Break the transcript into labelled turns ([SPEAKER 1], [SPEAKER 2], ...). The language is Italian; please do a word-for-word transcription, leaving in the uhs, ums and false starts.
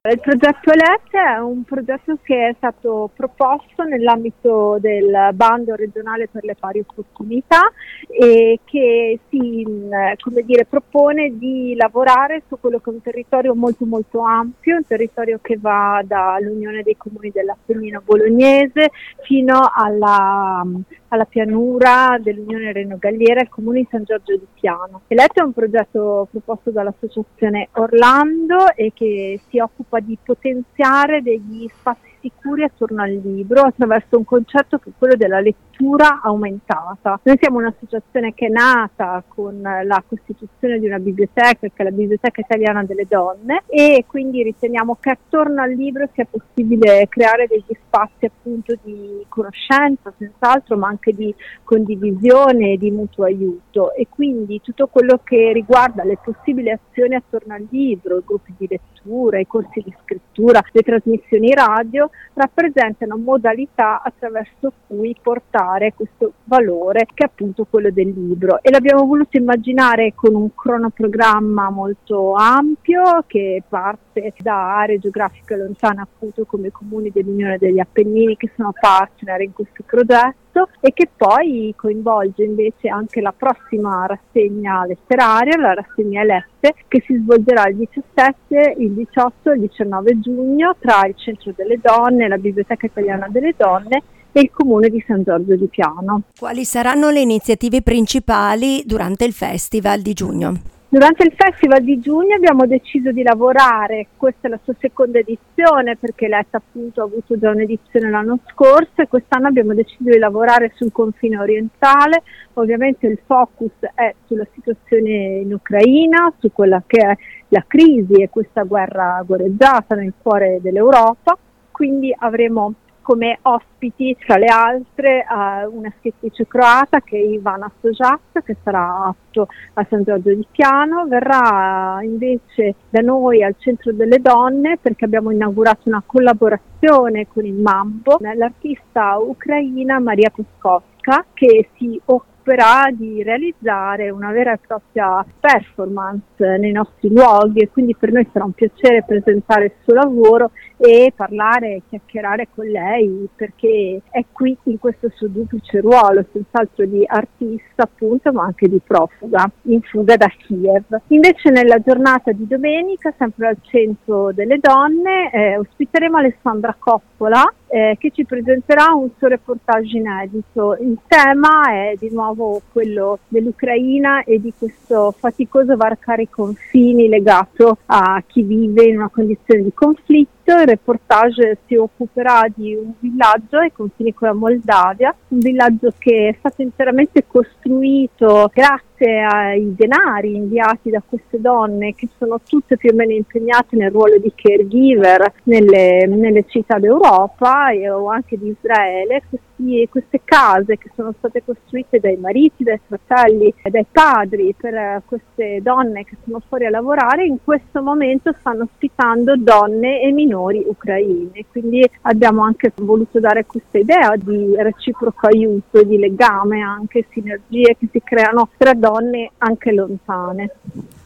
[SPEAKER 1] Il progetto Elette è un progetto che è stato proposto nell'ambito del bando regionale per le pari opportunità e che si, come dire, propone di lavorare su quello che è un territorio molto molto ampio, un territorio che va dall'Unione dei Comuni dell'Appennino bolognese fino alla, alla pianura dell'Unione Reno Galliera e al Comune di San Giorgio di Piano. Elette è un progetto proposto dall'Associazione Orlando e che si occupa di potenziare degli spazi sicuri attorno al libro attraverso un concetto che è quello della lettura aumentata. Noi siamo un'associazione che è nata con la costituzione di una biblioteca, che è la Biblioteca Italiana delle Donne, e quindi riteniamo che attorno al libro sia possibile creare degli spazi appunto di conoscenza, senz'altro, ma anche di condivisione e di mutuo aiuto, e quindi tutto quello che riguarda le possibili azioni attorno al libro, i gruppi di lettura, i corsi di scrittura, le trasmissioni radio, rappresentano modalità attraverso cui portare questo valore che è appunto quello del libro, e l'abbiamo voluto immaginare con un cronoprogramma molto ampio che parte da aree geografiche lontane appunto come i comuni dell'Unione degli Appennini che sono partner in questo progetto, e che poi coinvolge invece anche la prossima rassegna letteraria, la rassegna Elette, che si svolgerà il diciassette, il diciotto e il diciannove giugno tra il Centro delle Donne, la Biblioteca Italiana delle Donne e il Comune di San Giorgio di Piano.
[SPEAKER 2] Quali saranno le iniziative principali durante il Festival di giugno?
[SPEAKER 1] Durante il Festival di giugno abbiamo deciso di lavorare, questa è la sua seconda edizione perché Elette appunto ha avuto già un'edizione l'anno scorso, e quest'anno abbiamo deciso di lavorare sul confine orientale. Ovviamente il focus è sulla situazione in Ucraina, su quella che è la crisi e questa guerra guerreggiata nel cuore dell'Europa, quindi avremo come ospiti, tra le altre, uh, una scrittrice croata che è Ivana Stojak, che sarà atto a San Giorgio di Piano. Verrà invece da noi al Centro delle Donne perché abbiamo inaugurato una collaborazione con il Mambo, l'artista ucraina Maria Peskovska, che si occupa di realizzare una vera e propria performance nei nostri luoghi, e quindi per noi sarà un piacere presentare il suo lavoro e parlare e chiacchierare con lei, perché è qui in questo suo duplice ruolo, senz'altro di artista appunto, ma anche di profuga in fuga da Kiev. Invece nella giornata di domenica, sempre al Centro delle Donne, eh, ospiteremo Alessandra Coppola, Eh, che ci presenterà un suo reportage inedito. Il tema è di nuovo quello dell'Ucraina e di questo faticoso varcare i confini legato a chi vive in una condizione di conflitto. Il reportage si occuperà di un villaggio ai confini con la Moldavia, un villaggio che è stato interamente costruito grazie ai denari inviati da queste donne che sono tutte più o meno impegnate nel ruolo di caregiver nelle, nelle città d'Europa e, o anche di Israele. Questi, queste case che sono state costruite dai mariti, dai fratelli e dai padri per queste donne che sono fuori a lavorare, in questo momento stanno ospitando donne e minori ucraine. Quindi abbiamo anche voluto dare questa idea di reciproco aiuto, di legame, anche sinergie che si creano tra donne anche lontane.